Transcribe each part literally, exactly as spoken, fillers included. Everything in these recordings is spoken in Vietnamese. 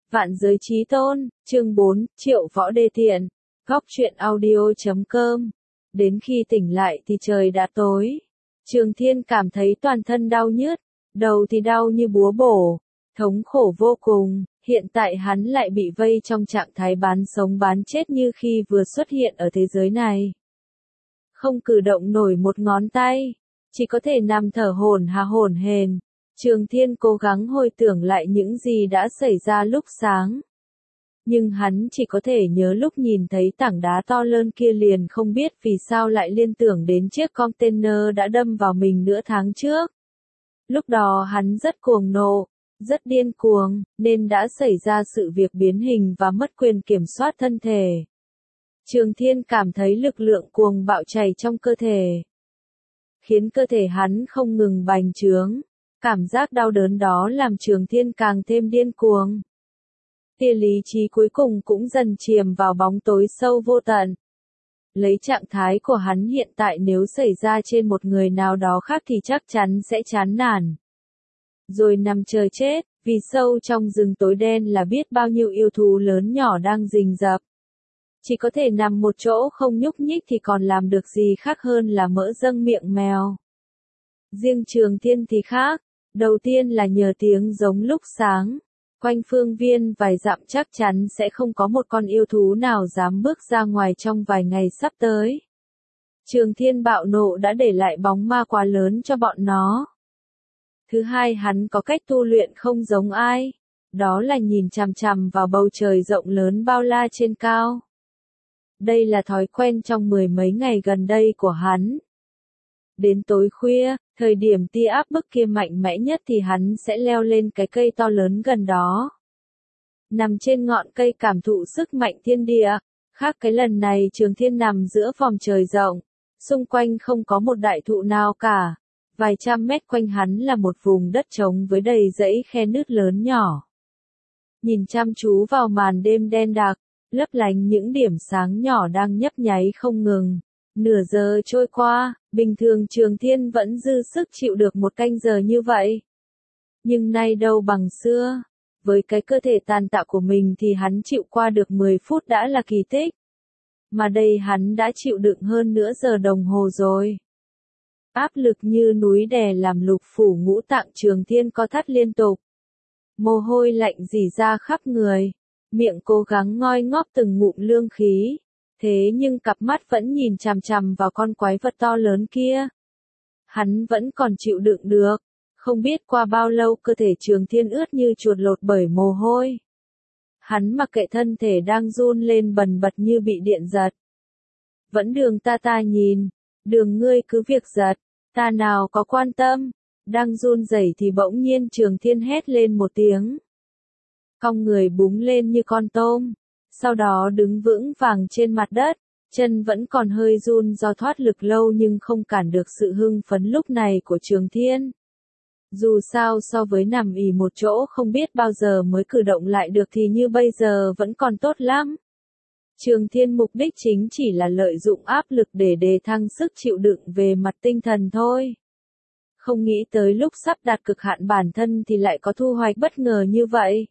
Vạn giới chí tôn, chương bốn, Triệu Võ Đê Tiện, góc truyện audio chấm com. Đến khi tỉnh lại thì trời đã tối. Trường Thiên cảm thấy toàn thân đau nhức, đầu thì đau như búa bổ, thống khổ vô cùng. Hiện tại hắn lại bị vây trong trạng thái bán sống bán chết như khi vừa xuất hiện ở thế giới này. Không cử động nổi một ngón tay, chỉ có thể nằm thở hổn hả hổn hển. Trường Thiên cố gắng hồi tưởng lại những gì đã xảy ra lúc sáng. Nhưng hắn chỉ có thể nhớ lúc nhìn thấy tảng đá to lớn kia liền không biết vì sao lại liên tưởng đến chiếc container đã đâm vào mình nửa tháng trước. Lúc đó hắn rất cuồng nộ, rất điên cuồng, nên đã xảy ra sự việc biến hình và mất quyền kiểm soát thân thể. Trường Thiên cảm thấy lực lượng cuồng bạo chảy trong cơ thể, khiến cơ thể hắn không ngừng bành trướng. Cảm giác đau đớn đó làm Trường Thiên càng thêm điên cuồng. Tia lý trí cuối cùng cũng dần chìm vào bóng tối sâu vô tận. Lấy trạng thái của hắn hiện tại nếu xảy ra trên một người nào đó khác thì chắc chắn sẽ chán nản. Rồi nằm chờ chết, vì sâu trong rừng tối đen là biết bao nhiêu yêu thú lớn nhỏ đang rình rập. Chỉ có thể nằm một chỗ không nhúc nhích thì còn làm được gì khác hơn là mỡ dâng miệng mèo. Riêng Trường Thiên thì khác. Đầu tiên là nhờ tiếng giống lúc sáng. Quanh phương viên vài dặm chắc chắn sẽ không có một con yêu thú nào dám bước ra ngoài trong vài ngày sắp tới. Trường Thiên bạo nộ đã để lại bóng ma quá lớn cho bọn nó. Thứ hai, hắn có cách tu luyện không giống ai. Đó là nhìn chằm chằm vào bầu trời rộng lớn bao la trên cao. Đây là thói quen trong mười mấy ngày gần đây của hắn. Đến tối khuya, thời điểm tia áp bức kia mạnh mẽ nhất thì hắn sẽ leo lên cái cây to lớn gần đó. Nằm trên ngọn cây cảm thụ sức mạnh thiên địa. Khác cái lần này Trường Thiên nằm giữa vòm trời rộng. Xung quanh không có một đại thụ nào cả. Vài trăm mét quanh hắn là một vùng đất trống với đầy dãy khe nứt lớn nhỏ. Nhìn chăm chú vào màn đêm đen đặc, lấp lánh những điểm sáng nhỏ đang nhấp nháy không ngừng. Nửa giờ trôi qua, bình thường Trường Thiên vẫn dư sức chịu được một canh giờ như vậy. Nhưng nay đâu bằng xưa. Với cái cơ thể tàn tạ của mình thì hắn chịu qua được mười phút đã là kỳ tích. Mà đây hắn đã chịu đựng hơn nửa giờ đồng hồ rồi. Áp lực như núi đè làm lục phủ ngũ tạng Trường Thiên co thắt liên tục. Mồ hôi lạnh rỉ ra khắp người. Miệng cố gắng ngoi ngóp từng ngụm lương khí. Thế nhưng cặp mắt vẫn nhìn chằm chằm vào con quái vật to lớn kia. Hắn vẫn còn chịu đựng được. Không biết qua bao lâu cơ thể Trường Thiên ướt như chuột lột bởi mồ hôi. Hắn mặc kệ thân thể đang run lên bần bật như bị điện giật. Vẫn đường ta ta nhìn. Đường ngươi cứ việc giật. Ta nào có quan tâm. Đang run rẩy thì bỗng nhiên Trường Thiên hét lên một tiếng. Cong người búng lên như con tôm. Sau đó đứng vững vàng trên mặt đất, chân vẫn còn hơi run do thoát lực lâu nhưng không cản được sự hưng phấn lúc này của Trường Thiên. Dù sao so với nằm ì một chỗ không biết bao giờ mới cử động lại được thì như bây giờ vẫn còn tốt lắm. Trường Thiên mục đích chính chỉ là lợi dụng áp lực để đề thăng sức chịu đựng về mặt tinh thần thôi. Không nghĩ tới lúc sắp đạt cực hạn bản thân thì lại có thu hoạch bất ngờ như vậy.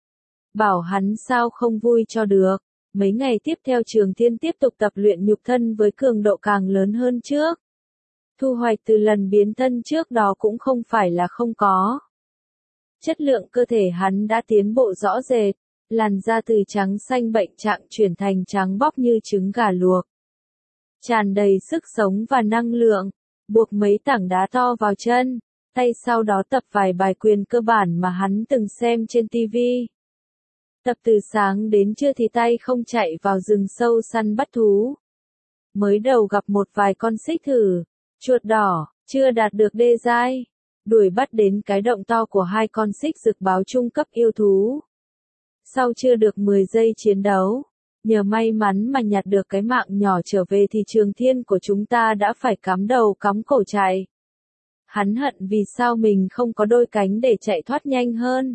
Bảo hắn sao không vui cho được. Mấy ngày tiếp theo Trường Thiên tiếp tục tập luyện nhục thân với cường độ càng lớn hơn trước. Thu hoạch từ lần biến thân trước đó cũng không phải là không có. Chất lượng cơ thể hắn đã tiến bộ rõ rệt. Làn da từ trắng xanh bệnh trạng chuyển thành trắng bóc như trứng gà luộc. Tràn đầy sức sống và năng lượng. Buộc mấy tảng đá to vào chân. Tay sau đó tập vài bài quyền cơ bản mà hắn từng xem trên ti vi. Tập từ sáng đến trưa thì tay không chạy vào rừng sâu săn bắt thú. Mới đầu gặp một vài con xích thử, chuột đỏ, chưa đạt được đê giai. Đuổi bắt đến cái động to của hai con xích rực báo trung cấp yêu thú. Sau chưa được mười giây chiến đấu, nhờ may mắn mà nhặt được cái mạng nhỏ trở về thì Trường Thiên của chúng ta đã phải cắm đầu cắm cổ chạy. Hắn hận vì sao mình không có đôi cánh để chạy thoát nhanh hơn.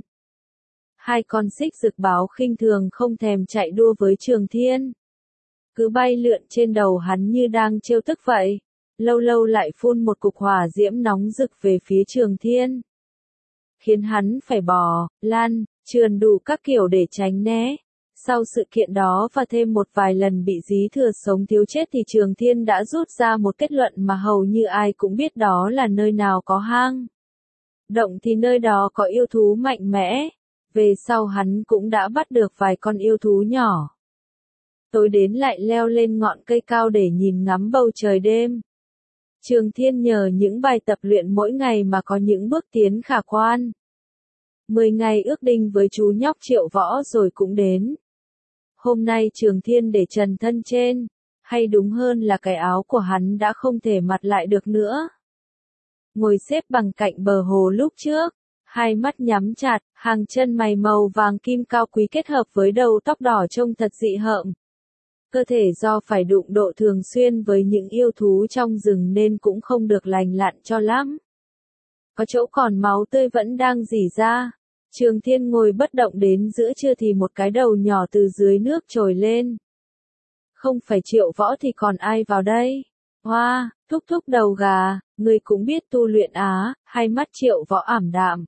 Hai con xích rực báo khinh thường không thèm chạy đua với Trường Thiên. Cứ bay lượn trên đầu hắn như đang trêu tức vậy. Lâu lâu lại phun một cục hỏa diễm nóng rực về phía Trường Thiên. Khiến hắn phải bò, lăn, trườn đủ các kiểu để tránh né. Sau sự kiện đó và thêm một vài lần bị dí thừa sống thiếu chết thì Trường Thiên đã rút ra một kết luận mà hầu như ai cũng biết, đó là nơi nào có hang động thì nơi đó có yêu thú mạnh mẽ. Về sau hắn cũng đã bắt được vài con yêu thú nhỏ. Tối đến lại leo lên ngọn cây cao để nhìn ngắm bầu trời đêm. Trường Thiên nhờ những bài tập luyện mỗi ngày mà có những bước tiến khả quan. Mười ngày ước định với chú nhóc Triệu Võ rồi cũng đến. Hôm nay Trường Thiên để trần thân trên, hay đúng hơn là cái áo của hắn đã không thể mặt lại được nữa. Ngồi xếp bằng cạnh bờ hồ lúc trước, hai mắt nhắm chặt, hàng chân mày màu vàng kim cao quý kết hợp với đầu tóc đỏ trông thật dị hợm. Cơ thể do phải đụng độ thường xuyên với những yêu thú trong rừng nên cũng không được lành lặn cho lắm. Có chỗ còn máu tươi vẫn đang rỉ ra. Trường Thiên ngồi bất động đến giữa trưa thì một cái đầu nhỏ từ dưới nước trồi lên. Không phải Triệu Võ thì còn ai vào đây? Hoa, wow, thúc thúc đầu gà, người cũng biết tu luyện á, hai mắt Triệu Võ ảm đạm.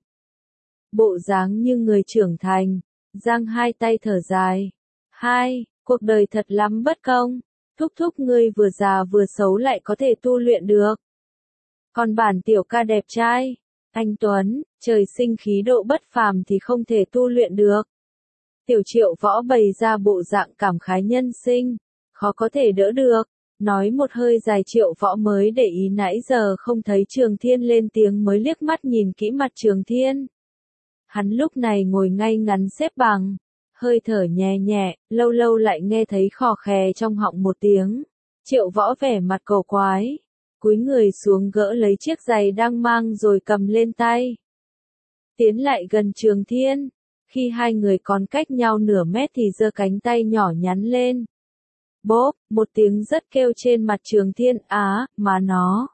Bộ dáng như người trưởng thành, giang hai tay thở dài. Hai, cuộc đời thật lắm bất công, thúc thúc ngươi vừa già vừa xấu lại có thể tu luyện được. Còn bản tiểu ca đẹp trai, anh Tuấn, trời sinh khí độ bất phàm thì không thể tu luyện được. Tiểu Triệu Võ bày ra bộ dạng cảm khái nhân sinh, khó có thể đỡ được. Nói một hơi dài Triệu Võ mới để ý nãy giờ không thấy Trường Thiên lên tiếng mới liếc mắt nhìn kỹ mặt Trường Thiên. Hắn lúc này ngồi ngay ngắn xếp bằng, hơi thở nhẹ nhẹ, lâu lâu lại nghe thấy khò khè trong họng một tiếng. Triệu Võ vẻ mặt cầu quái, cúi người xuống gỡ lấy chiếc giày đang mang rồi cầm lên tay. Tiến lại gần Trường Thiên, khi hai người còn cách nhau nửa mét thì giơ cánh tay nhỏ nhắn lên. Bốp, một tiếng rất kêu trên mặt Trường Thiên, á, mà nó.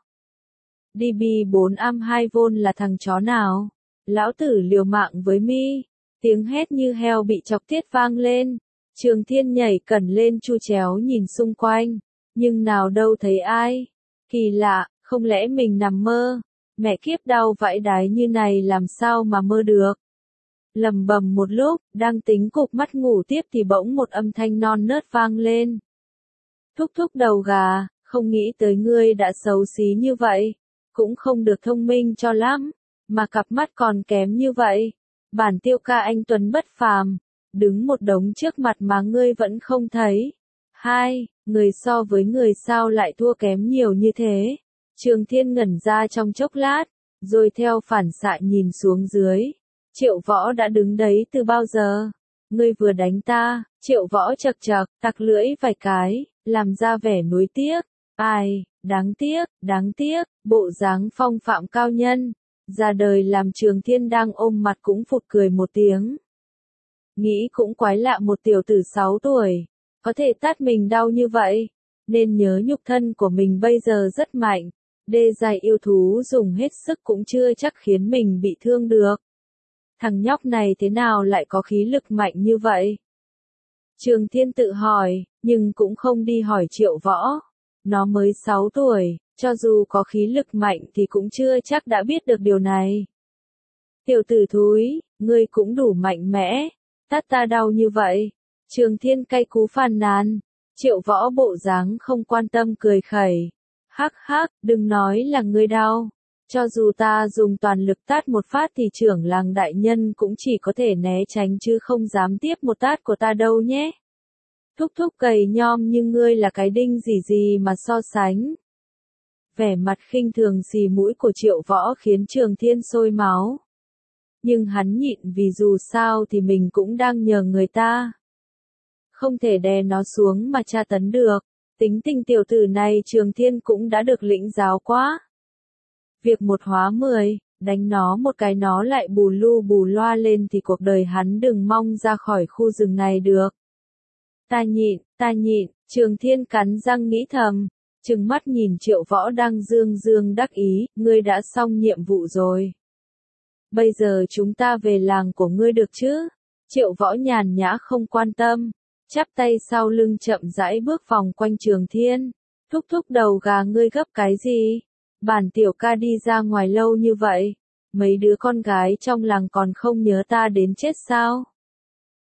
đê bê bốn am hai vôn là thằng chó nào? Lão tử liều mạng với mi. Tiếng hét như heo bị chọc tiết vang lên. Trường Thiên nhảy cẩn lên chu chéo nhìn xung quanh. Nhưng nào đâu thấy ai. Kỳ lạ, không lẽ mình nằm mơ? Mẹ kiếp đau vãi đái như này làm sao mà mơ được? Lầm bầm một lúc, đang tính cụp mắt ngủ tiếp thì bỗng một âm thanh non nớt vang lên. Thúc thúc đầu gà, không nghĩ tới ngươi đã xấu xí như vậy. Cũng không được thông minh cho lắm, mà cặp mắt còn kém như vậy. Bản tiêu ca anh Tuấn bất phàm, đứng một đống trước mặt mà ngươi vẫn không thấy. Hai, người so với người sao lại thua kém nhiều như thế? Trường Thiên ngẩn ra trong chốc lát, rồi theo phản xạ nhìn xuống dưới. Triệu Võ đã đứng đấy từ bao giờ? Ngươi vừa đánh ta. Triệu Võ chật chật, tặc lưỡi vài cái, làm ra vẻ nuối tiếc. Ai, đáng tiếc, đáng tiếc, bộ dáng phong phạm cao nhân. Ra đời làm Trường Thiên đang ôm mặt cũng phụt cười một tiếng. Nghĩ cũng quái lạ, một tiểu tử sáu tuổi, có thể tát mình đau như vậy, nên nhớ nhục thân của mình bây giờ rất mạnh. Đê dài yêu thú dùng hết sức cũng chưa chắc khiến mình bị thương được. Thằng nhóc này thế nào lại có khí lực mạnh như vậy? Trường Thiên tự hỏi, nhưng cũng không đi hỏi Triệu Võ. Nó mới sáu tuổi, cho dù có khí lực mạnh thì cũng chưa chắc đã biết được điều này. Tiểu tử thúi, ngươi cũng đủ mạnh mẽ, tát ta đau như vậy. Trường Thiên cay cú phàn nàn. Triệu Võ bộ dáng không quan tâm cười khẩy. Hắc hắc, đừng nói là ngươi đau. Cho dù ta dùng toàn lực tát một phát thì trưởng làng đại nhân cũng chỉ có thể né tránh chứ không dám tiếp một tát của ta đâu nhé. Thúc thúc cầy nhom như ngươi là cái đinh gì gì mà so sánh. Vẻ mặt khinh thường xì mũi của Triệu Võ khiến Trường Thiên sôi máu. Nhưng hắn nhịn vì dù sao thì mình cũng đang nhờ người ta. Không thể đè nó xuống mà tra tấn được. Tính tình tiểu tử này Trường Thiên cũng đã được lĩnh giáo quá. Việc một hóa mười, đánh nó một cái nó lại bù lu bù loa lên thì cuộc đời hắn đừng mong ra khỏi khu rừng này được. Ta nhịn, ta nhịn, Trường Thiên cắn răng nghĩ thầm, trừng mắt nhìn Triệu Võ đang dương dương đắc ý, ngươi đã xong nhiệm vụ rồi. Bây giờ chúng ta về làng của ngươi được chứ? Triệu Võ nhàn nhã không quan tâm, chắp tay sau lưng chậm rãi bước vòng quanh Trường Thiên. Thúc thúc đầu gà, ngươi gấp cái gì? Bản tiểu ca đi ra ngoài lâu như vậy, mấy đứa con gái trong làng còn không nhớ ta đến chết sao?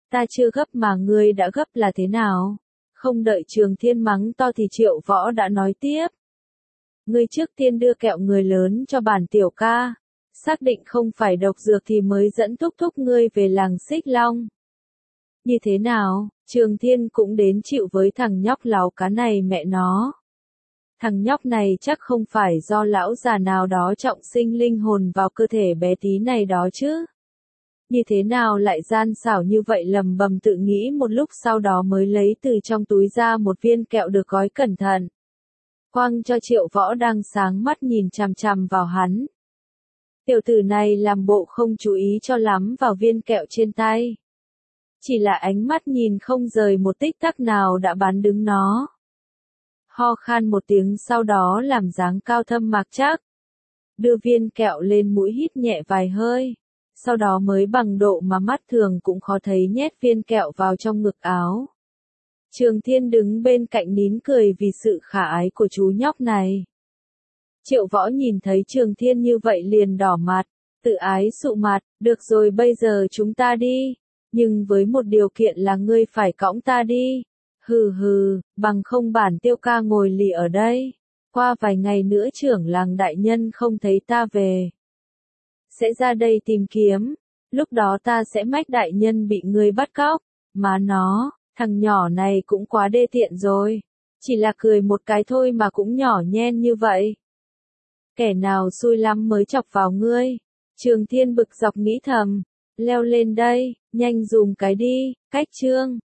Ta chưa gấp mà ngươi đã gấp là thế nào? Không đợi Trường Thiên mắng to thì Triệu Võ đã nói tiếp. Ngươi trước tiên đưa kẹo người lớn cho bản tiểu ca. Xác định không phải độc dược thì mới dẫn thúc thúc ngươi về làng Xích Long. Như thế nào, Trường Thiên cũng đến chịu với thằng nhóc láo cá này mẹ nó. Thằng nhóc này chắc không phải do lão già nào đó trọng sinh linh hồn vào cơ thể bé tí này đó chứ. Như thế nào lại gian xảo như vậy, lầm bầm tự nghĩ một lúc sau đó mới lấy từ trong túi ra một viên kẹo được gói cẩn thận. Quăng cho Triệu Võ đang sáng mắt nhìn chằm chằm vào hắn. Tiểu tử này làm bộ không chú ý cho lắm vào viên kẹo trên tay. Chỉ là ánh mắt nhìn không rời một tích tắc nào đã bán đứng nó. Ho khan một tiếng sau đó làm dáng cao thâm mạc chắc. Đưa viên kẹo lên mũi hít nhẹ vài hơi. Sau đó mới bằng độ mà mắt thường cũng khó thấy nhét viên kẹo vào trong ngực áo. Trường Thiên đứng bên cạnh nín cười vì sự khả ái của chú nhóc này. Triệu Võ nhìn thấy Trường Thiên như vậy liền đỏ mặt, tự ái sụ mặt, được rồi bây giờ chúng ta đi, nhưng với một điều kiện là ngươi phải cõng ta đi. Hừ hừ, bằng không bản Tiêu ca ngồi lì ở đây. Qua vài ngày nữa trưởng làng đại nhân không thấy ta về. Sẽ ra đây tìm kiếm, lúc đó ta sẽ mách đại nhân bị ngươi bắt cóc. Má nó, thằng nhỏ này cũng quá đê tiện rồi. Chỉ là cười một cái thôi mà cũng nhỏ nhen như vậy. Kẻ nào xui lắm mới chọc vào ngươi. Trường Thiên bực dọc nghĩ thầm. Leo lên đây, nhanh dùng cái đi, cách chương.